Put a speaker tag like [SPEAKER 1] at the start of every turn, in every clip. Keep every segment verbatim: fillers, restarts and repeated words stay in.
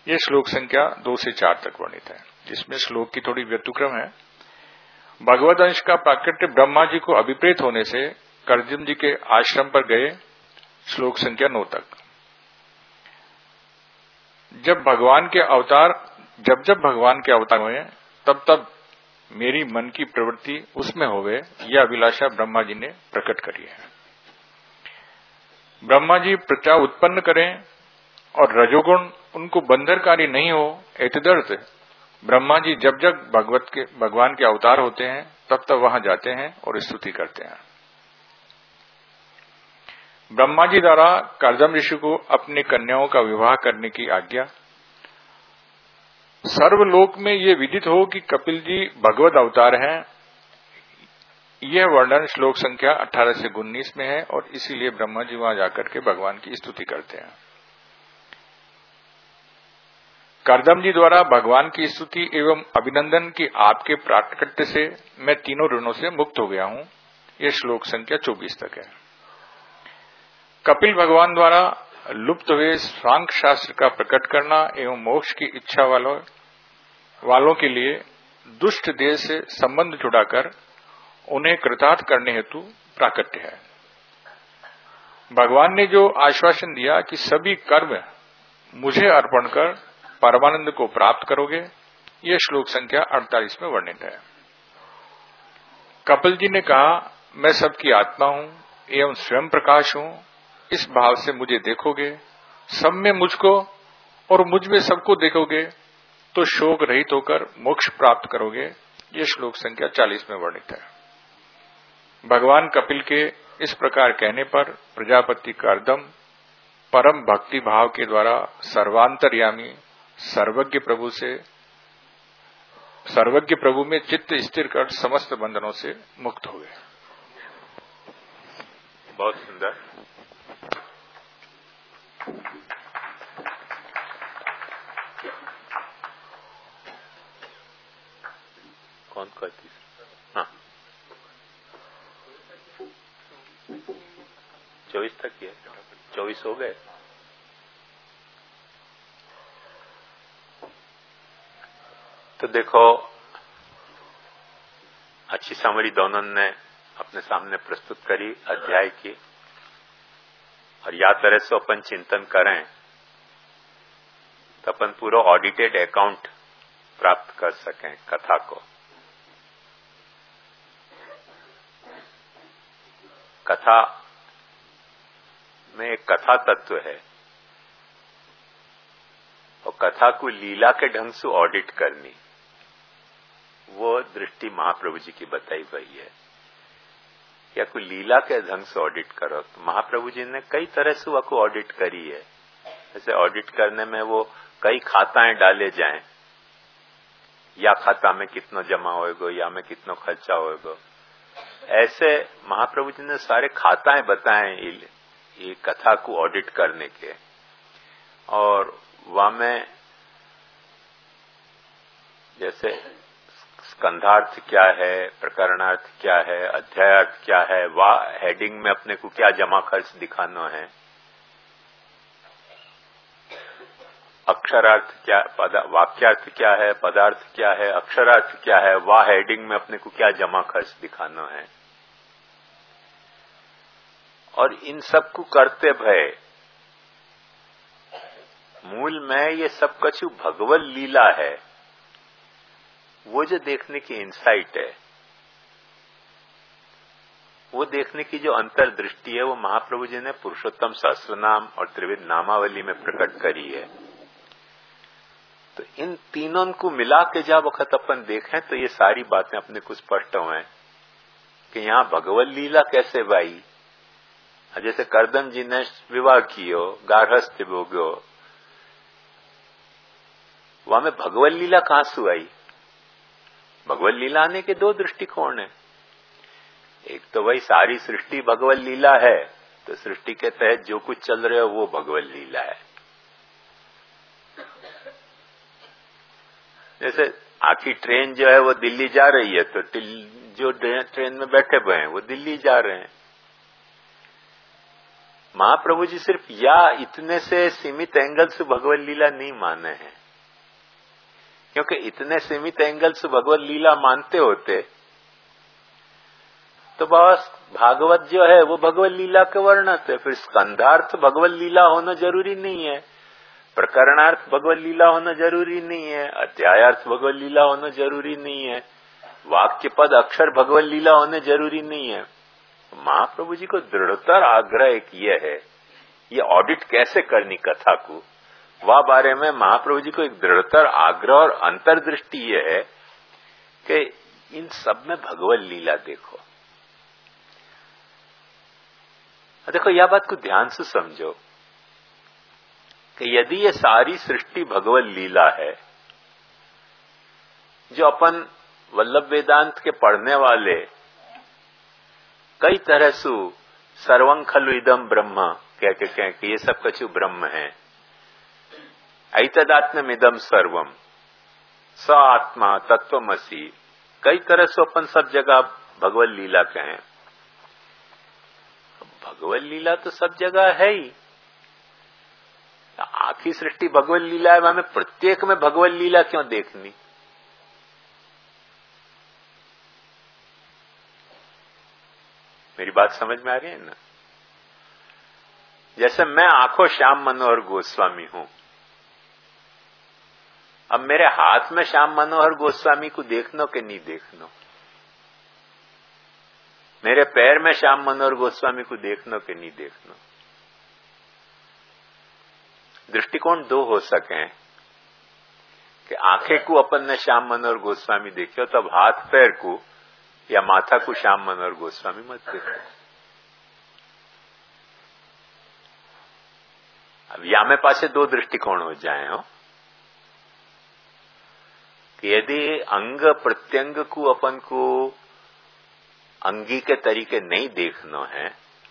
[SPEAKER 1] ये श्लोक संख्या दो से चार तक वर्णित है, जिसमें श्लोक की थोड़ी व्यक्तिक्रम है। भगवद अंश का प्राकट्य ब्रह्मा जी को अभिप्रेत होने से कर्दम जी के आश्रम पर गए। श्लोक संख्या नौ तक। जब भगवान के अवतार जब जब भगवान के अवतार हुए तब तब मेरी मन की प्रवृत्ति उसमें होवे, यह अभिलाषा ब्रह्मा जी ने प्रकट करी है। ब्रह्मा जी प्रजा उत्पन्न करें और रजोगुण उनको बंधनकारी नहीं हो, एतदर्थ ब्रह्मा जी जब जब भगवत के भगवान के अवतार होते हैं तब तब वहां जाते हैं और स्तुति करते हैं। ब्रह्मा जी द्वारा कर्दम ऋषि को अपनी कन्याओं का विवाह करने की आज्ञा। सर्वलोक में ये विदित हो कि कपिल जी भगवत अवतार हैं, यह वर्णन श्लोक संख्या अठारह से उन्नीस में है और इसीलिए ब्रह्मा जी वहां जाकर के भगवान की स्तुति करते हैं। कर्दम जी द्वारा भगवान की स्तुति एवं अभिनंदन की आपके प्राकट्य से मैं तीनों ऋणों से मुक्त हो गया हूं, यह श्लोक संख्या चौबीस तक है। कपिल भगवान द्वारा लुप्त हुए सांख्य शास्त्र का प्रकट करना एवं मोक्ष की इच्छा वालों वालों के लिए दुष्ट देह से संबंध जुड़ाकर उन्हें कृतार्थ करने हेतु प्राकट्य है। भगवान ने जो आश्वासन दिया कि सभी कर्म मुझे अर्पण कर परमानंद को प्राप्त करोगे, यह श्लोक संख्या अड़तालीस में वर्णित है। कपिल जी ने कहा, मैं सबकी आत्मा हूं एवं स्वयं प्रकाश हूं, इस भाव से मुझे देखोगे, सब में मुझको और मुझ में सबको देखोगे तो शोक रहित होकर मोक्ष प्राप्त करोगे, यह श्लोक संख्या चालीस में वर्णित है। भगवान कपिल के इस प्रकार कहने पर प्रजापति कर्दम परम भक्ति भाव के द्वारा सर्वांतर्यामी सर्वज्ञ प्रभु से सर्वज्ञ प्रभु में चित्त स्थिर कर समस्त बंधनों से मुक्त हुए।
[SPEAKER 2] बहुत सुंदर। कौन करती? हाँ, चौबीस तक ही है। चौबीस हो गए। तो देखो, अच्छी समरी दोनों ने अपने सामने प्रस्तुत करी अध्याय की, और या तरह से अपन चिंतन करें तो अपन पूरा ऑडिटेड अकाउंट प्राप्त कर सकें कथा को। कथा में एक कथा तत्व है और कथा को लीला के ढंग से ऑडिट करनी, वो दृष्टि महाप्रभु जी की बताई हुई है। या कोई लीला के ढंग से ऑडिट करो, तो महाप्रभु जी ने कई तरह से वो ऑडिट करी है। जैसे ऑडिट करने में वो कई खाताएं डाले जाएं, या खाता में कितना जमा होएगा, या में कितना खर्चा होएगा, ऐसे महाप्रभु जी ने सारे खाताएं बताएं ये कथा को ऑडिट करने के। और वहां में जैसे स्कंधार्थ क्या है, प्रकरणार्थ क्या है, अध्यायार्थ क्या है, वाह हेडिंग में अपने को क्या जमा खर्च दिखाना है, अक्षरार्थ क्या, वाक्यार्थ क्या है, पदार्थ क्या है, अक्षरार्थ क्या है, वाह हेडिंग में अपने को क्या जमा खर्च दिखाना है। और इन सब को करते भय मूल में ये सब कछु भगवत लीला है। वो जो देखने की इंसाइट है, वो देखने की जो अंतर्दृष्टि है, वो महाप्रभु जी ने पुरुषोत्तम सहस्त्रनाम और त्रिविध नामावली में प्रकट करी है। तो इन तीनों को मिला के जब वक्त अपन देखें तो ये सारी बातें अपने को स्पष्ट हुए कि यहाँ भगवत लीला कैसे भाई। जैसे कर्दम जी ने विवाह कियो, गार्हस्थ्य भोग्यो, वहां में भगवत लीला कहां से आई? भगवत लीला आने के दो दृष्टिकोण है। एक तो वही सारी सृष्टि भगवत लीला है, तो सृष्टि के तहत जो कुछ चल रहा है वो भगवत लीला है। जैसे आखिर ट्रेन जो है वो दिल्ली जा रही है, तो जो ट्रेन में बैठे हुए हैं वो दिल्ली जा रहे हैं। महाप्रभु जी सिर्फ या इतने से सीमित एंगल से भगवत लीला नहीं माने हैं, क्योंकि इतने सीमित एंगल से भगवत लीला मानते होते तो बस भागवत जो है वो भगवत लीला के वर्णत है। फिर स्कंधार्थ भगवत लीला होना जरूरी नहीं है, प्रकरणार्थ भगवत लीला होना जरूरी नहीं है, अध्यायार्थ भगवत लीला होना जरूरी नहीं है, वाक्य पद अक्षर भगवत लीला होने जरूरी नहीं है। महाप्रभु जी को दृढ़तर आग्रह एक ये है, ये ऑडिट कैसे करनी कथा को, वह बारे में महाप्रभु जी को एक दृढ़तर आग्रह और अंतर्दृष्टि ये है कि इन सब में भगवत लीला देखो। देखो यह बात को ध्यान से समझो कि यदि ये सारी सृष्टि भगवत लीला है, जो अपन वल्लभ वेदांत के पढ़ने वाले कई तरह से सर्वं खलु इदम ब्रह्म कह के कहें कि ये सब कछु ब्रह्म है, ऐतदात्म इदम सर्वम स आत्मा तत्वमसि, कई तरह से अपन सब जगह भगवत लीला कहें। भगवत लीला तो सब जगह है ही, आखिरी सृष्टि भगवत लीला है, हमें प्रत्येक में भगवत लीला क्यों देखनी? मेरी बात समझ में आ रही है ना? जैसे मैं आंखों श्याम मनोहर गोस्वामी हूं, अब मेरे हाथ में श्याम मनोहर गोस्वामी को देखनो कि नहीं देखनो, मेरे पैर में श्याम मनोहर गोस्वामी को देखनो कि नहीं देखनो। दृष्टिकोण दो हो सके कि आंखें को अपन ने श्याम मनोहर गोस्वामी देखो, तब हाथ पैर को या माथा को श्याम मनोहर गोस्वामी मत देखो। अब या में पासे दो दृष्टिकोण हो जाए हो कि यदि अंग प्रत्यंग को अपन को अंगी के तरीके नहीं देखना है,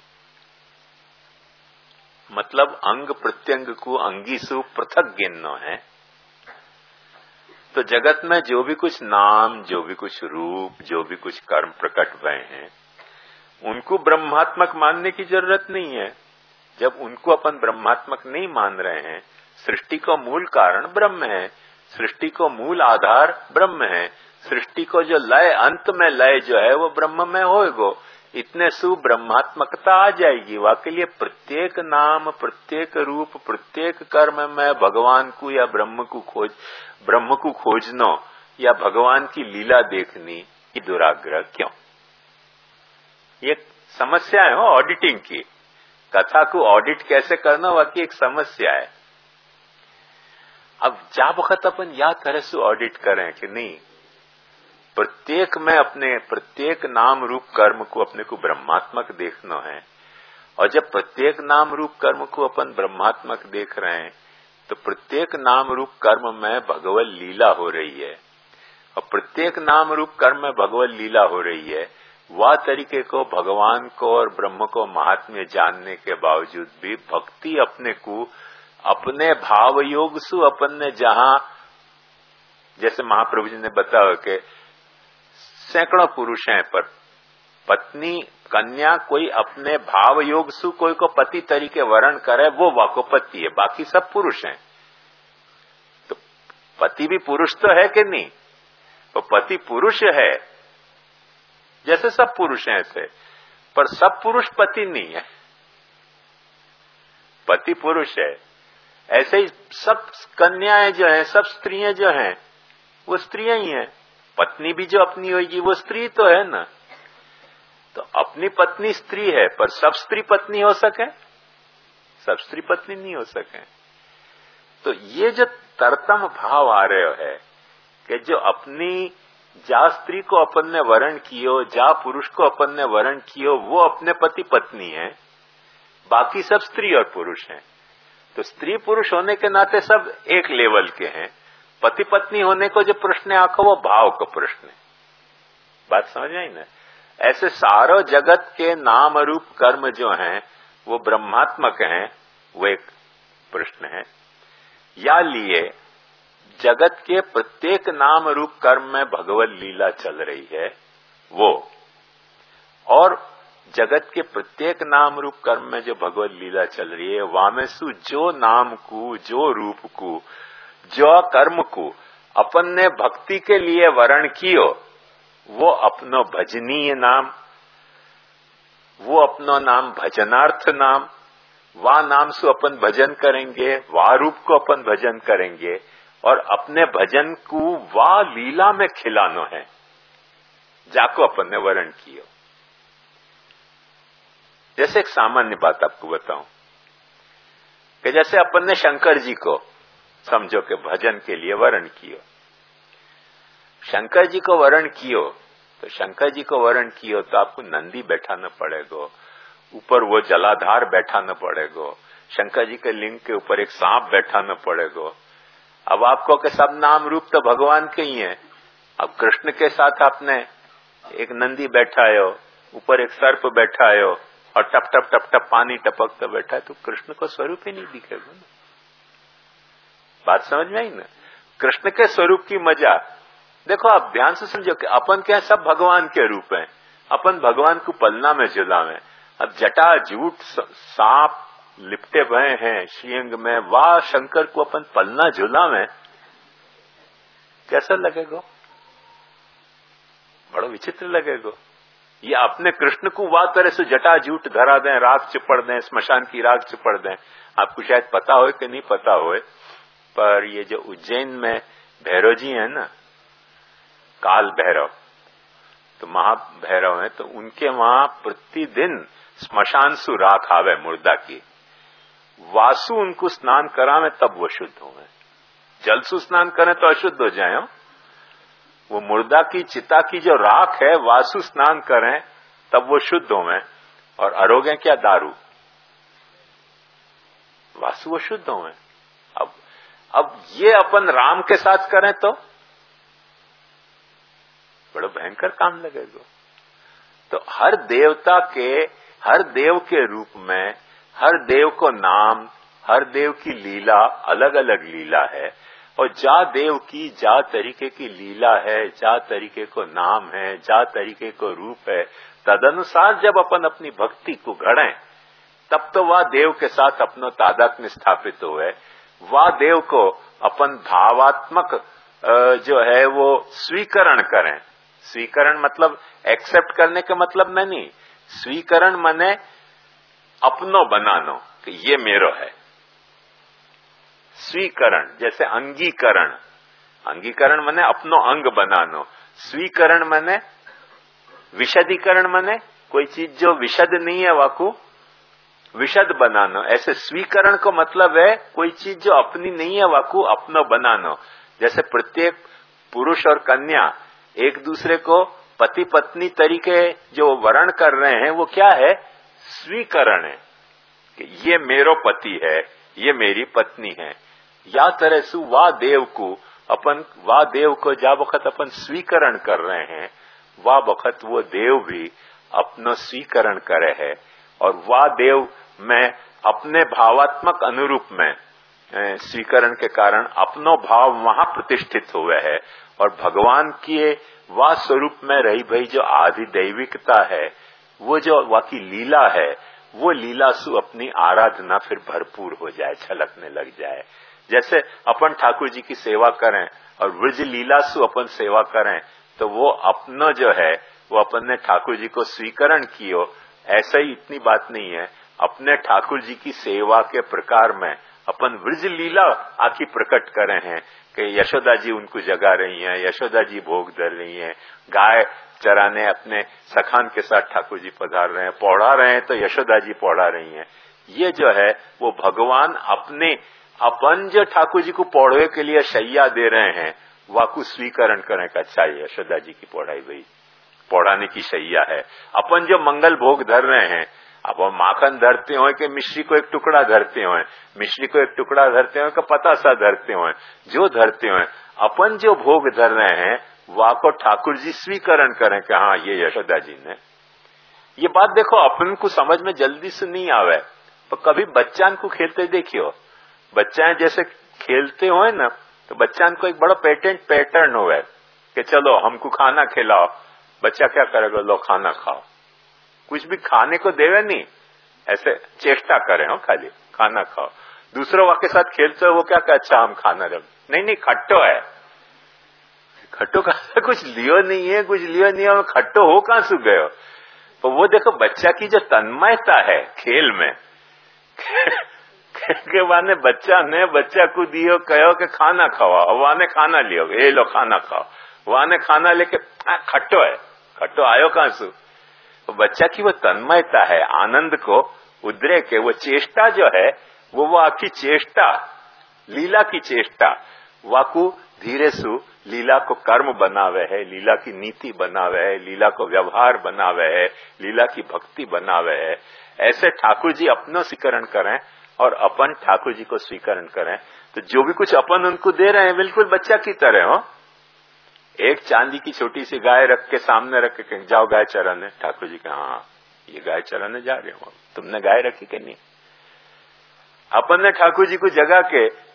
[SPEAKER 2] मतलब अंग प्रत्यंग को अंगी से पृथक गिनना है, तो जगत में जो भी कुछ नाम, जो भी कुछ रूप, जो भी कुछ कर्म प्रकट हुए हैं, उनको ब्रह्मात्मक मानने की जरूरत नहीं है। जब उनको अपन ब्रह्मात्मक नहीं मान रहे हैं, सृष्टि का मूल कारण ब्रह्म है, सृष्टि को मूल आधार ब्रह्म है, सृष्टि को जो लय, अंत में लय जो है वो ब्रह्म में होएगो, इतने सु ब्रह्मात्मकता आ जाएगी। वाकई लिए प्रत्येक नाम, प्रत्येक रूप, प्रत्येक कर्म में भगवान को या ब्रह्म को खोज ब्रह्म को खोजना या भगवान की लीला देखनी, ये दुराग्रह क्यों? ये समस्या है ऑडिटिंग की। कथा को ऑडिट कैसे करना वाकई एक समस्या है। अब जा वक्त अपन या तरह से ऑडिट करें कि नहीं, प्रत्येक में अपने प्रत्येक नाम रूप कर्म को अपने को ब्रह्मात्मक देखना है, और जब प्रत्येक नाम रूप कर्म को अपन ब्रह्मात्मक देख रहे हैं तो प्रत्येक नाम रूप कर्म में भगवत लीला हो रही है, और प्रत्येक नाम रूप कर्म में भगवत लीला हो रही है। वह तरीके को भगवान को और ब्रह्म को महात्म्य जानने के बावजूद भी भक्ति अपने को अपने भाव योग से अपन ने जहां, जैसे महाप्रभु जी ने बताया कि सैकड़ों पुरुष हैं, पर पत्नी कन्या कोई अपने भाव योग से कोई को पति तरीके वर्ण करे वो वाको पति है, बाकी सब पुरुष हैं। तो पति भी पुरुष तो है कि नहीं? तो पति पुरुष है, जैसे सब पुरुष हैं ऐसे, पर सब पुरुष पति नहीं है। पति पुरुष है, ऐसे ही सब कन्याएं जो हैं, सब स्त्रियां जो हैं वो स्त्रियां ही हैं। पत्नी भी जो अपनी होगी वो स्त्री तो है ना। तो अपनी पत्नी स्त्री है, पर सब स्त्री पत्नी हो सके? सब स्त्री पत्नी नहीं हो सके। तो ये जो तरतम भाव आ रहे है कि जो अपनी जा स्त्री को अपन ने वर्ण कियो, जा पुरुष को अपन ने वर्ण कियो, वो अपने पति पत्नी है, बाकी सब स्त्री और पुरुष हैं। तो स्त्री पुरुष होने के नाते सब एक लेवल के हैं। पति पत्नी होने को जो प्रश्न आखो वो भाव का प्रश्न है। बात समझ आई ना? ऐसे सारो जगत के नाम रूप कर्म जो हैं वो ब्रह्मात्मक हैं, वो एक प्रश्न है। या लिए जगत के प्रत्येक नाम रूप कर्म में भगवत लीला चल रही है वो, और जगत के प्रत्येक नाम रूप कर्म में जो भगवत लीला चल रही है, वामेसु जो नाम को, जो रूप को, जो कर्म को अपन ने भक्ति के लिए वर्ण कियो, वो अपनो भजनीय नाम, वो अपनो नाम भजनार्थ नाम, वा नाम से अपन भजन करेंगे, वा रूप को अपन भजन करेंगे और अपने भजन को वा लीला में खिलानो है, जाको अपन ने वर्ण कियो। जैसे एक सामान्य बात आपको बताऊं कि जैसे अपन ने शंकर जी को समझो कि भजन के लिए वर्ण कियो, शंकर जी को वर्ण कियो तो शंकर जी को वर्ण कियो तो आपको नंदी बैठाना पड़ेगा, ऊपर वो जलाधार बैठाना पड़ेगा, शंकर जी के लिंग के ऊपर एक सांप बैठाना पड़ेगा। अब आपको के सब नाम रूप तो भगवान के ही हैं, अब कृष्ण के साथ आपने एक नंदी बैठायो, ऊपर एक सर्प बैठायो और टप टप टप टप पानी टपकता बैठा है, तो कृष्ण को स्वरूप ही नहीं दिखेगा ना। बात समझ में आई ना? कृष्ण के स्वरूप की मजा देखो, आप ध्यान से समझो कि अपन क्या सब भगवान के रूप हैं, अपन भगवान को पलना में झुलावे। अब जटा जूट सांप लिपटे भय हैं श्रीअंग में, वाह शंकर को अपन पलना झुलावे, कैसा लगेगा? बड़ा विचित्र लगेगा। ये अपने कृष्ण को वाह तरह से जटा जूट धरा दें, राख चिपड़ दें, स्मशान की राख चिपड़ दें। आपको शायद पता हो कि नहीं पता हो, पर ये जो उज्जैन में भैरव जी है ना, काल भैरव, तो महाभैरव है, तो उनके वहां प्रतिदिन स्मशान सु राख आवे मुर्दा की, वासु उनको स्नान करावे तब वो शुद्ध होवे। जलसु स्नान करें तो अशुद्ध हो जाए। वो मुर्दा की चिता की जो राख है, वासु स्नान करें तब वो शुद्ध होवे। और अरोगे क्या? दारू। वासु वो शुद्ध होवे। अब अब ये अपन राम के साथ करें तो बड़ा भयंकर काम लगेगा। तो हर देवता के, हर देव के रूप में, हर देव को नाम, हर देव की लीला अलग अलग लीला है। और जा देव की जा तरीके की लीला है, जा तरीके को नाम है, जा तरीके को रूप है, तदनुसार जब अपन अपनी भक्ति को गढ़ें, तब तो वह देव के साथ अपनो तादात्म्य स्थापित हुए। वह देव को अपन भावात्मक जो है वो स्वीकरण करें। स्वीकरण मतलब एक्सेप्ट करने का मतलब में नहीं, स्वीकरण माने अपनो बनानो कि ये मेरो है। स्वीकरण जैसे अंगीकरण, अंगीकरण माने अपनो अंग बनानो, स्वीकरण माने विशदीकरण माने कोई चीज जो विशद नहीं है वाकू विशद बनानो। ऐसे स्वीकरण को मतलब है कोई चीज जो अपनी नहीं है वाकू अपनो बनानो। जैसे प्रत्येक पुरुष और कन्या एक दूसरे को पति पत्नी तरीके जो वर्ण कर रहे हैं, वो क्या है? स्वीकरण है कि ये मेरो पति है, ये मेरी पत्नी है। या तरह से वा देव को अपन, वा देव को जा वक्त अपन स्वीकरण कर रहे हैं, वा वक्त वो देव भी अपनो स्वीकरण करे है। और वा देव में अपने भावात्मक अनुरूप में स्वीकरण के कारण अपनो भाव वहां प्रतिष्ठित हुए है। और भगवान के वा स्वरूप में रही भाई जो आदि दैविकता है, वो जो वाकी लीला है, वो लीला सु अपनी आराधना फिर भरपूर हो जाए, छलकने लग जाए। जैसे अपन ठाकुर जी की सेवा करें और ब्रज लीला सु अपन सेवा करें, तो वो अपना जो है वो अपन ने ठाकुर जी को स्वीकरण कियो। ऐसा ही इतनी बात नहीं है, अपने ठाकुर जी की सेवा के प्रकार में अपन ब्रज लीला आकी प्रकट करे हैं कि यशोदा जी उनको जगा रही हैं, यशोदा जी भोग धर रही हैं, गाय चराने अपने सखान के साथ ठाकुर जी पधार रहे हैं, पौड़ा रहे हैं तो यशोदा जी पौड़ा रही हैं। ये जो है वो भगवान अपने अपन जो ठाकुर जी को पौड़वे के लिए शैया दे रहे हैं, वाकु स्वीकरण करने का चाहिए। यशोदा जी की पौड़ाई भाई पौड़ाने की शैया है। अपन जो मंगल भोग धर रहे हैं, अब हम माखन धरते हो कि मिश्री को एक टुकड़ा धरते हो, मिश्री को एक टुकड़ा धरते हो कि पतासा धरते हो, जो धरते हो अपन जो भोग धर रहे हैं वह को ठाकुर जी स्वीकरण करें कि हाँ ये यशोदा जी ने। ये बात देखो अपन को समझ में जल्दी से नहीं आवे, तो कभी बच्चान को खेलते देखियो, बच्चा जैसे खेलते हो ना, तो बच्चान को एक बड़ा पेटेंट पैटर्न होवे कि चलो हमको खाना खिलाओ। बच्चा क्या करेगा? लो खाना खाओ। कुछ भी खाने को देवे नहीं, ऐसे चेष्टा करें हो, खाली खाना खाओ। दूसरों के साथ खेलते हो, वो क्या कहता, अच्छा हम खाना रख, नहीं नहीं खट्टो है, खट्टो का कुछ लियो नहीं है, कुछ लियो नहीं है, खट्टो हो कहां से गयो। तो वो देखो बच्चा की जो तन्मयता है खेल में के वाने बच्चा ने बच्चा को दियो, कहो कि खाना खाओ, वाने खाना लियो, ये लो खाना खाओ, वाने खाना लेके खट्टो है, खट्टो आयो कहां से। तो बच्चा की वो तन्मयता है, आनंद को उद्रे के वो चेष्टा जो है, वो वो आपकी चेष्टा, लीला की चेष्टा, वाकू धीरे सु लीला को कर्म बनावे है, लीला की नीति बनावे है, लीला को व्यवहार बनावे है, लीला की भक्ति बनावे है। ऐसे ठाकुर जी अपनो स्वीकरण करें और अपन ठाकुर जी को स्वीकरण करें, तो जो भी कुछ अपन उनको दे रहे हैं बिल्कुल बच्चा की तरह हो। एक चांदी की छोटी सी गाय रख के सामने रख के जाओ गाय चराने, ठाकुर जी कहा हाँ ये गाय चराने जा रहे हो, तुमने गाय रखी कि नहीं। अपन ने ठाकुर जी को जगा के